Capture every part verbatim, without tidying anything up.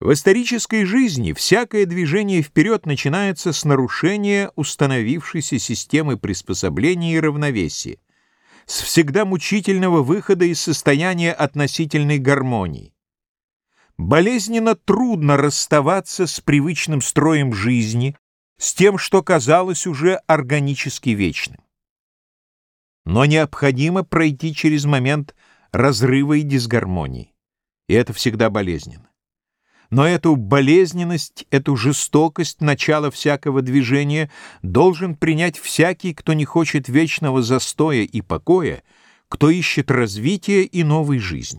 В исторической жизни всякое движение вперед начинается с нарушения установившейся системы приспособления и равновесия, с всегда мучительного выхода из состояния относительной гармонии. Болезненно трудно расставаться с привычным строем жизни, с тем, что казалось уже органически вечным. Но необходимо пройти через момент разрыва и дисгармонии, и это всегда болезненно. Но эту болезненность, эту жестокость начала всякого движения должен принять всякий, кто не хочет вечного застоя и покоя, кто ищет развития и новой жизни.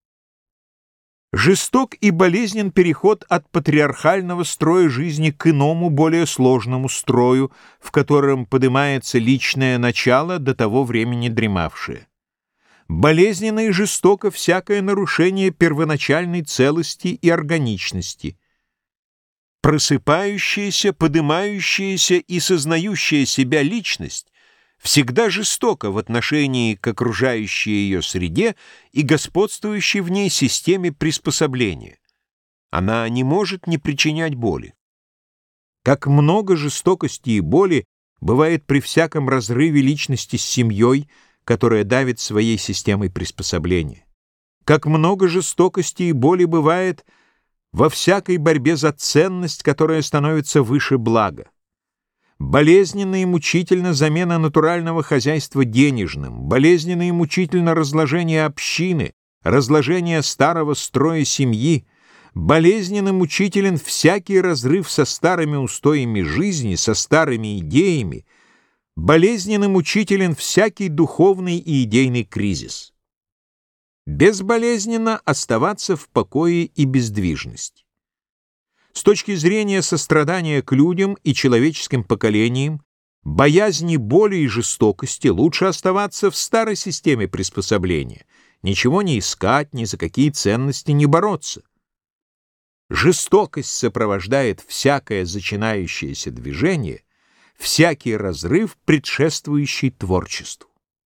Жесток и болезнен переход от патриархального строя жизни к иному, более сложному строю, в котором поднимается личное начало, до того времени дремавшее. Болезненно и жестоко всякое нарушение первоначальной целости и органичности. Просыпающаяся, подымающаяся и сознающая себя личность всегда жестока в отношении к окружающей ее среде и господствующей в ней системе приспособления. Она не может не причинять боли. Как много жестокости и боли бывает при всяком разрыве личности с семьей, которая давит своей системой приспособления. Как много жестокости и боли бывает во всякой борьбе за ценность, которая становится выше блага. Болезненно и мучительно замена натурального хозяйства денежным, болезненно и мучительно разложение общины, разложение старого строя семьи, болезненно мучителен всякий разрыв со старыми устоями жизни, со старыми идеями, болезненно мучителен всякий духовный и идейный кризис. Безболезненно оставаться в покое и бездвижности. С точки зрения сострадания к людям и человеческим поколениям, боязни боли и жестокости лучше оставаться в старой системе приспособления, ничего не искать, ни за какие ценности не бороться. Жестокость сопровождает всякое зачинающееся движение, всякий разрыв, предшествующий творчеству.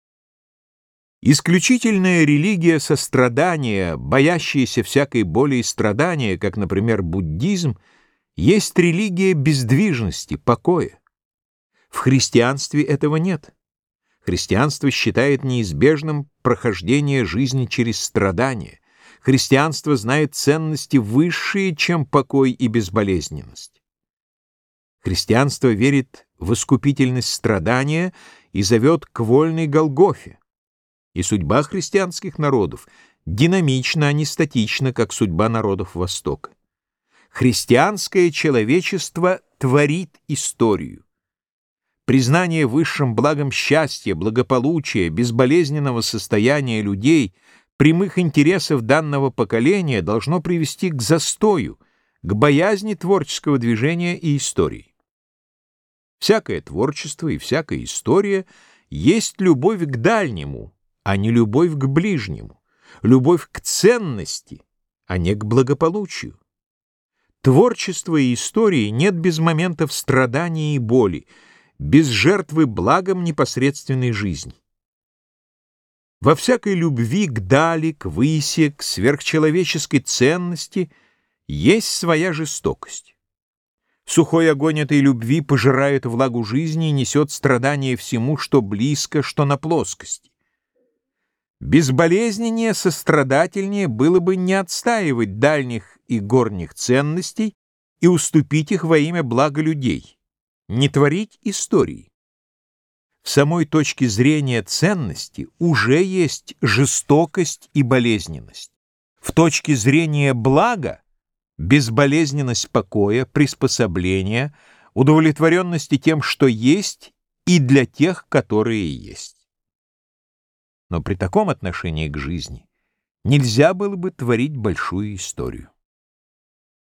Исключительная религия сострадания, боящаяся всякой боли и страдания, как, например, буддизм, есть религия бездвижности, покоя. В христианстве этого нет. Христианство считает неизбежным прохождение жизни через страдания. Христианство знает ценности высшие, чем покой и безболезненность. Христианство верит в искупительность страдания и зовет к вольной Голгофе. И судьба христианских народов динамична, а не статична, как судьба народов Востока. Христианское человечество творит историю. Признание высшим благом счастья, благополучия, безболезненного состояния людей, прямых интересов данного поколения должно привести к застою, к боязни творческого движения и истории. Всякое творчество и всякая история есть любовь к дальнему, а не любовь к ближнему, любовь к ценности, а не к благополучию. Творчества и истории нет без моментов страдания и боли, без жертвы благом непосредственной жизни. Во всякой любви к дали, к выси, к сверхчеловеческой ценности есть своя жестокость. Сухой огонь этой любви пожирает влагу жизни и несет страдания всему, что близко, что на плоскости. Безболезненнее, сострадательнее было бы не отстаивать дальних и горних ценностей и уступить их во имя блага людей, не творить истории. В самой точке зрения ценности уже есть жестокость и болезненность. В точке зрения блага — безболезненность покоя, приспособления, удовлетворенности тем, что есть, и для тех, которые есть. Но при таком отношении к жизни нельзя было бы творить большую историю.